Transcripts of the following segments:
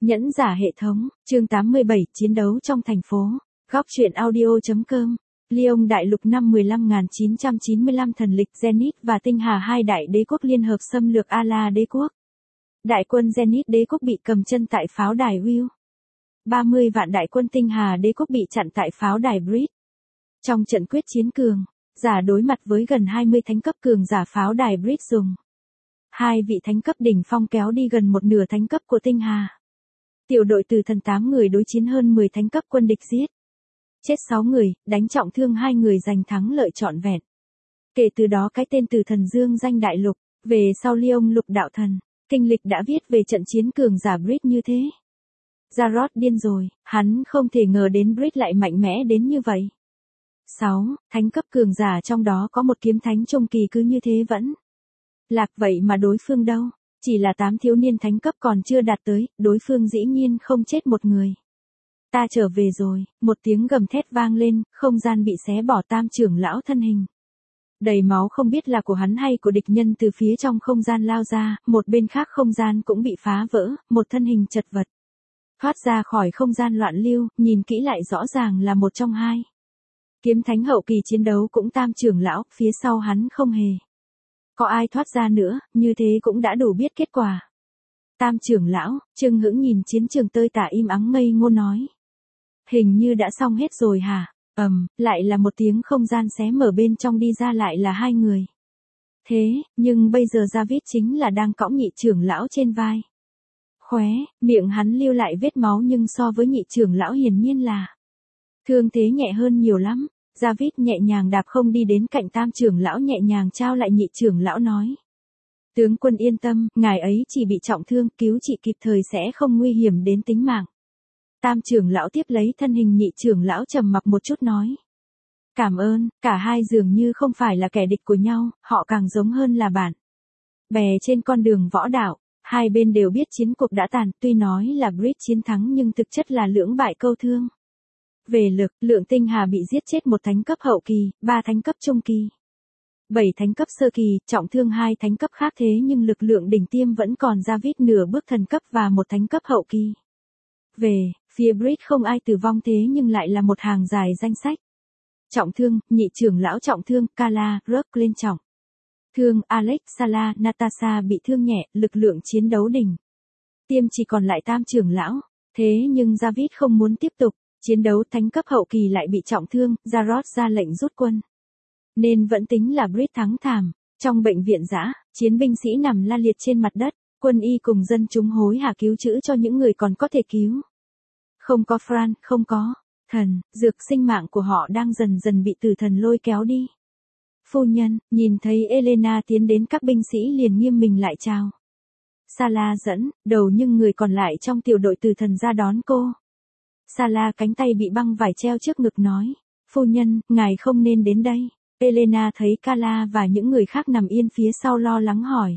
Nhẫn giả hệ thống, chương 87, chiến đấu trong thành phố. Góc truyện audio.com. Lyon đại lục năm 15.995 thần lịch Zenith và Tinh Hà hai đại đế quốc liên hợp xâm lược Ala đế quốc. Đại quân Zenith đế quốc bị cầm chân tại pháo đài Will. 30 vạn đại quân Tinh Hà đế quốc bị chặn tại pháo đài Bridge. Trong trận quyết chiến cường, giả đối mặt với gần 20 thánh cấp cường giả pháo đài Bridge dùng. Hai vị thánh cấp đỉnh phong kéo đi gần một nửa thánh cấp của Tinh Hà. Tiểu đội từ thần 8 người đối chiến hơn 10 thánh cấp quân địch giết. Chết 6 người, đánh trọng thương 2 người giành thắng lợi trọn vẹn. Kể từ đó cái tên từ thần dương danh đại lục, về sau Lyon lục đạo thần, kinh lịch đã viết về trận chiến cường giả Bridge như thế. Jarod điên rồi, hắn không thể ngờ đến Bridge lại mạnh mẽ đến như vậy. 6. Thánh cấp cường giả trong đó có một kiếm thánh trung kỳ cứ như thế vẫn lạc vậy mà đối phương đâu. Chỉ là 8 thiếu niên thánh cấp còn chưa đạt tới, đối phương dĩ nhiên không chết một người. Ta trở về rồi, một tiếng gầm thét vang lên, không gian bị xé bỏ tam trưởng lão thân hình. Đầy máu không biết là của hắn hay của địch nhân từ phía trong không gian lao ra, một bên khác không gian cũng bị phá vỡ, một thân hình chật vật. Thoát ra khỏi không gian loạn lưu, nhìn kỹ lại rõ ràng là một trong hai. Kiếm thánh hậu kỳ chiến đấu cũng tam trưởng lão, phía sau hắn không hề có ai thoát ra nữa, như thế cũng đã đủ biết kết quả. Tam trưởng lão, Trương Hững nhìn chiến trường tơi tả im ắng ngây ngô nói. Hình như đã xong hết rồi hả? Lại là một tiếng không gian xé mở bên trong đi ra lại là hai người. Thế, nhưng bây giờ David chính là đang cõng nhị trưởng lão trên vai. Khóe, miệng hắn lưu lại vết máu nhưng so với nhị trưởng lão hiển nhiên là thương thế nhẹ hơn nhiều lắm. David nhẹ nhàng đạp không đi đến cạnh tam trưởng lão nhẹ nhàng trao lại nhị trưởng lão nói. Tướng quân yên tâm, ngài ấy chỉ bị trọng thương, cứu trị kịp thời sẽ không nguy hiểm đến tính mạng. Tam trưởng lão tiếp lấy thân hình nhị trưởng lão trầm mặc một chút nói. Cảm ơn, cả hai dường như không phải là kẻ địch của nhau, họ càng giống hơn là bạn bè trên con đường võ đạo. Hai bên đều biết chiến cuộc đã tàn, tuy nói là Bridge chiến thắng nhưng thực chất là lưỡng bại câu thương. Về lực, lượng Tinh Hà bị giết chết một thánh cấp hậu kỳ, 3 thánh cấp trung kỳ, 7 thánh cấp sơ kỳ, trọng thương 2 thánh cấp khác thế nhưng lực lượng đỉnh tiêm vẫn còn David nửa bước thần cấp và một thánh cấp hậu kỳ. Về, phía Bridge không ai tử vong thế nhưng lại là một hàng dài danh sách. Trọng thương, nhị trưởng lão trọng thương, Kala, Rock lên trọng thương, Alex, Sala, Natasha bị thương nhẹ, lực lượng chiến đấu đỉnh tiêm chỉ còn lại tam trưởng lão. Thế nhưng David không muốn tiếp tục chiến đấu, thánh cấp hậu kỳ lại bị trọng thương, Jarod ra lệnh rút quân. Nên vẫn tính là Bridge thắng thảm. Trong bệnh viện dã, chiến binh sĩ nằm la liệt trên mặt đất, quân y cùng dân chúng hối hả cứu chữa cho những người còn có thể cứu. Không có Fran, không có thần, dược sinh mạng của họ đang dần dần bị tử thần lôi kéo đi. Phu nhân, nhìn thấy Elena tiến đến các binh sĩ liền nghiêm mình lại chào. Sala dẫn đầu nhưng người còn lại trong tiểu đội tử thần ra đón cô. Sala cánh tay bị băng vải treo trước ngực nói. Phu nhân, ngài không nên đến đây. Elena thấy Kala và những người khác nằm yên phía sau lo lắng hỏi.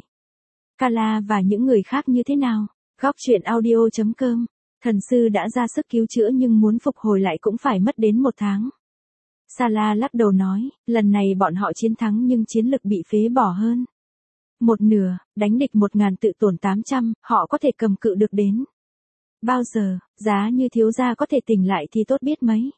Kala và những người khác như thế nào? Góc truyện audio.com. Thần sư đã ra sức cứu chữa nhưng muốn phục hồi lại cũng phải mất đến 1 tháng. Sala lắc đầu nói, lần này bọn họ chiến thắng nhưng chiến lực bị phế bỏ hơn một nửa, đánh địch 1000 tự tổn 800, họ có thể cầm cự được đến bao giờ, giá như thiếu gia có thể tỉnh lại thì tốt biết mấy.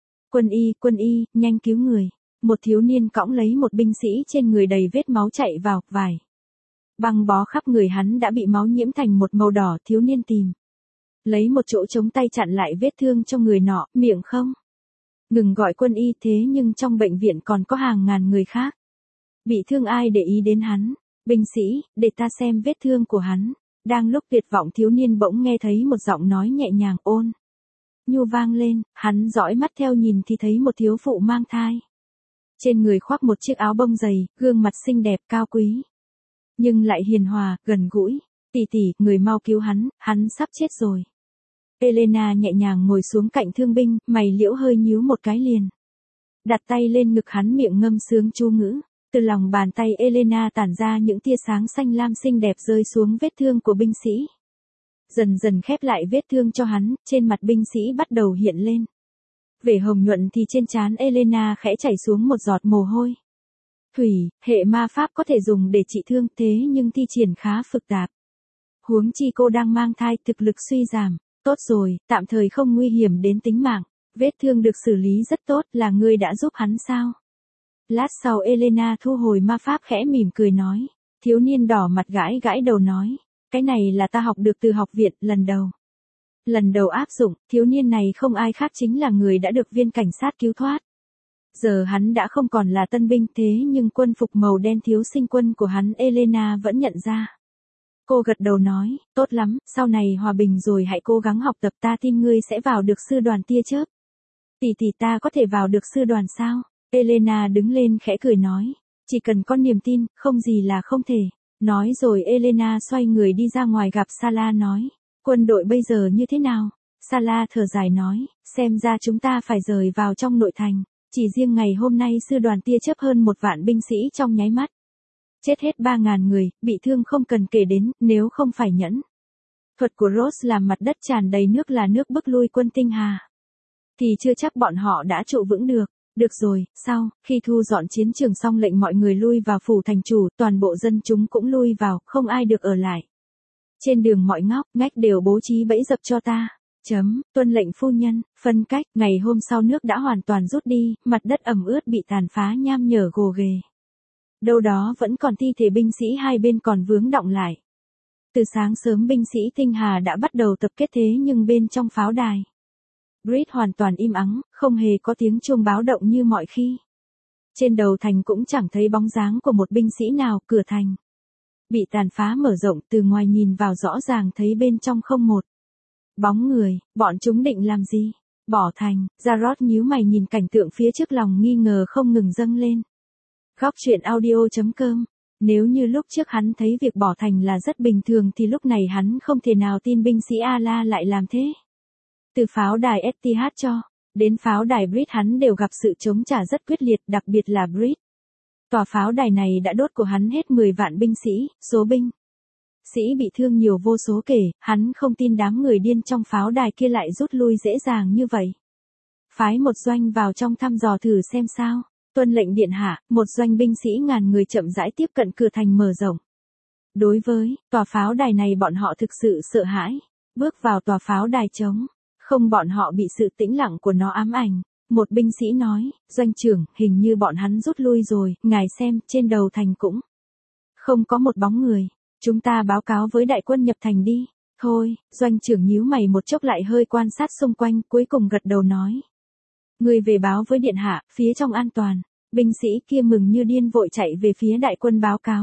Quân y, nhanh cứu người. Một thiếu niên cõng lấy một binh sĩ trên người đầy vết máu chạy vào, vải băng bó khắp người hắn đã bị máu nhiễm thành một màu đỏ. Thiếu niên tìm lấy một chỗ chống tay chặn lại vết thương trong người nọ, miệng không ngừng gọi quân y. Thế nhưng trong bệnh viện còn có hàng ngàn người khác bị thương, ai để ý đến hắn. Binh sĩ, để ta xem vết thương của hắn. Đang lúc tuyệt vọng thiếu niên bỗng nghe thấy một giọng nói nhẹ nhàng ôn nhu vang lên, hắn dõi mắt theo nhìn thì thấy một thiếu phụ mang thai. Trên người khoác một chiếc áo bông dày, gương mặt xinh đẹp cao quý. Nhưng lại hiền hòa, gần gũi. Tỷ tỷ, người mau cứu hắn sắp chết rồi. Elena nhẹ nhàng ngồi xuống cạnh thương binh, mày liễu hơi nhíu một cái liền đặt tay lên ngực hắn, miệng ngâm sướng chú ngữ. Từ lòng bàn tay Elena tản ra những tia sáng xanh lam xinh đẹp rơi xuống vết thương của binh sĩ. Dần dần khép lại vết thương cho hắn, trên mặt binh sĩ bắt đầu hiện lên vẻ hồng nhuận thì trên trán Elena khẽ chảy xuống một giọt mồ hôi. Thủy, hệ ma pháp có thể dùng để trị thương thế nhưng thi triển khá phức tạp. Huống chi cô đang mang thai, thực lực suy giảm. Tốt rồi, tạm thời không nguy hiểm đến tính mạng. Vết thương được xử lý rất tốt, là ngươi đã giúp hắn sao? Lát sau Elena thu hồi ma pháp khẽ mỉm cười nói. Thiếu niên đỏ mặt gãi gãi đầu nói. Cái này là ta học được từ học viện, lần đầu. Lần đầu áp dụng, thiếu niên này không ai khác chính là người đã được viên cảnh sát cứu thoát. Giờ hắn đã không còn là tân binh thế nhưng quân phục màu đen thiếu sinh quân của hắn Elena vẫn nhận ra. Cô gật đầu nói, tốt lắm, sau này hòa bình rồi hãy cố gắng học tập, ta tin ngươi sẽ vào được sư đoàn tia chớp. Tỷ ta có thể vào được sư đoàn sao? Elena đứng lên khẽ cười nói, chỉ cần có niềm tin, không gì là không thể. Nói rồi Elena xoay người đi ra ngoài gặp Sala nói, quân đội bây giờ như thế nào? Sala thở dài nói, xem ra chúng ta phải rời vào trong nội thành. Chỉ riêng ngày hôm nay sư đoàn tia chớp hơn 1 vạn binh sĩ trong nháy mắt. Chết hết 3.000 người, bị thương không cần kể đến, nếu không phải nhẫn thuật của Rose làm mặt đất tràn đầy nước là nước bức lui quân tinh hà. Thì chưa chắc bọn họ đã trụ vững được. Được rồi, sau, khi thu dọn chiến trường xong lệnh mọi người lui vào phủ thành chủ, toàn bộ dân chúng cũng lui vào, không ai được ở lại. Trên đường mọi ngóc, ngách đều bố trí bẫy dập cho ta. Tuân lệnh phu nhân, phân cách, ngày hôm sau nước đã hoàn toàn rút đi, mặt đất ẩm ướt bị tàn phá nham nhở gồ ghề. Đâu đó vẫn còn thi thể binh sĩ hai bên còn vướng đọng lại. Từ sáng sớm binh sĩ tinh hà đã bắt đầu tập kết thế nhưng bên trong pháo đài. Brit hoàn toàn im ắng, không hề có tiếng chuông báo động như mọi khi. Trên đầu thành cũng chẳng thấy bóng dáng của một binh sĩ nào, cửa thành bị tàn phá mở rộng, từ ngoài nhìn vào rõ ràng thấy bên trong không một bóng người, bọn chúng định làm gì? Bỏ thành, Jarrod nhíu mày nhìn cảnh tượng phía trước, lòng nghi ngờ không ngừng dâng lên. Góc truyện audio.com. Nếu như lúc trước hắn thấy việc bỏ thành là rất bình thường thì lúc này hắn không thể nào tin binh sĩ Ala lại làm thế. Từ pháo đài Etihad cho đến pháo đài Brit hắn đều gặp sự chống trả rất quyết liệt, đặc biệt là Brit. Tòa pháo đài này đã đốt của hắn hết 10 vạn binh sĩ, số binh sĩ bị thương nhiều vô số kể, hắn không tin đám người điên trong pháo đài kia lại rút lui dễ dàng như vậy. Phái một doanh vào trong thăm dò thử xem sao. Tuân lệnh điện hạ, một doanh binh sĩ ngàn người chậm rãi tiếp cận cửa thành mở rộng. Đối với tòa pháo đài này bọn họ thực sự sợ hãi. Bước vào tòa pháo đài trống, không, bọn họ bị sự tĩnh lặng của nó ám ảnh. Một binh sĩ nói, doanh trưởng, hình như bọn hắn rút lui rồi, ngài xem, trên đầu thành cũng không có một bóng người. Chúng ta báo cáo với đại quân nhập thành đi. Thôi, doanh trưởng nhíu mày một chốc lại hơi quan sát xung quanh, cuối cùng gật đầu nói. Người về báo với điện hạ, phía trong an toàn. Binh sĩ kia mừng như điên vội chạy về phía đại quân báo cáo.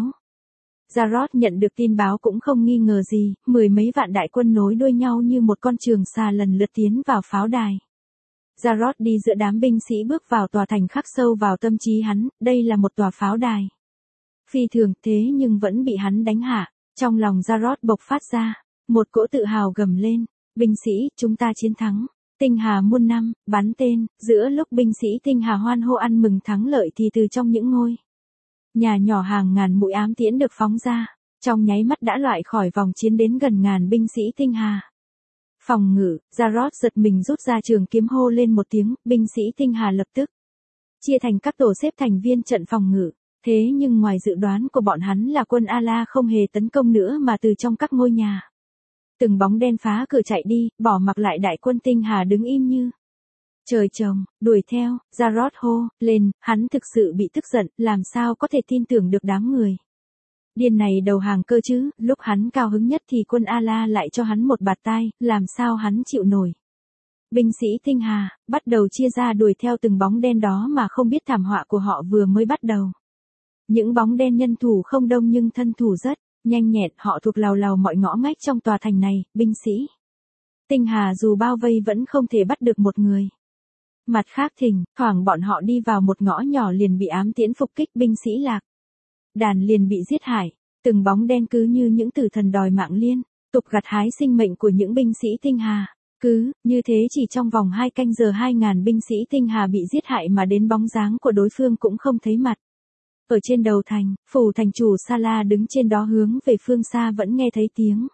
Jarrod nhận được tin báo cũng không nghi ngờ gì, 10 mấy vạn đại quân nối đuôi nhau như một con trường xà lần lượt tiến vào pháo đài. Jarrod đi giữa đám binh sĩ bước vào tòa thành, khắc sâu vào tâm trí hắn, đây là một tòa pháo đài. Phi thường thế nhưng vẫn bị hắn đánh hạ, trong lòng Jarrod bộc phát ra một cỗ tự hào gầm lên, binh sĩ, chúng ta chiến thắng. Tinh hà muôn năm, bắn tên, giữa lúc binh sĩ tinh hà hoan hô ăn mừng thắng lợi thì từ trong những ngôi nhà nhỏ hàng ngàn mũi ám tiễn được phóng ra, trong nháy mắt đã loại khỏi vòng chiến đến gần ngàn binh sĩ tinh hà. Phòng ngự, Jarrod giật mình rút ra trường kiếm hô lên một tiếng, binh sĩ tinh hà lập tức chia thành các tổ xếp thành viên trận phòng ngự. Thế nhưng ngoài dự đoán của bọn hắn là quân Ala không hề tấn công nữa mà từ trong các ngôi nhà. Từng bóng đen phá cửa chạy đi, bỏ mặc lại đại quân tinh hà đứng im như trời trồng, đuổi theo. Jarrod hô lên, hắn thực sự bị tức giận, làm sao có thể tin tưởng được đám người điên này đầu hàng cơ chứ. Lúc hắn cao hứng nhất thì quân Ala lại cho hắn một bạt tai, làm sao hắn chịu nổi. Binh sĩ tinh hà bắt đầu chia ra đuổi theo từng bóng đen đó mà không biết thảm họa của họ vừa mới bắt đầu. Những bóng đen nhân thủ không đông nhưng thân thủ rất nhanh nhẹn, họ thuộc lào lào mọi ngõ ngách trong tòa thành này. Binh sĩ tinh hà dù bao vây vẫn không thể bắt được một người. Mặt khác thỉnh thoảng bọn họ đi vào một ngõ nhỏ liền bị ám tiễn phục kích, binh sĩ lạc đàn liền bị giết hại. Từng bóng đen cứ như những tử thần đòi mạng liên tục gặt hái sinh mệnh của những binh sĩ tinh hà. Cứ như thế chỉ trong vòng 2 canh giờ 2.000 binh sĩ tinh hà bị giết hại mà đến bóng dáng của đối phương cũng không thấy mặt. Ở trên đầu thành, phủ thành chủ Sala đứng trên đó hướng về phương xa vẫn nghe thấy tiếng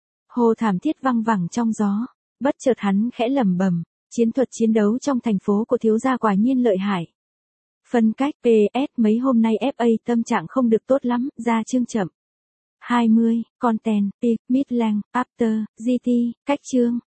hô thảm thiết văng vẳng trong gió. Bất chợt hắn khẽ lẩm bẩm, chiến thuật chiến đấu trong thành phố của thiếu gia quả nhiên lợi hại. Phân cách PS mấy hôm nay FA tâm trạng không được tốt lắm, ra chương chậm. 20. Content, Peak, Midland, After, GT, cách chương.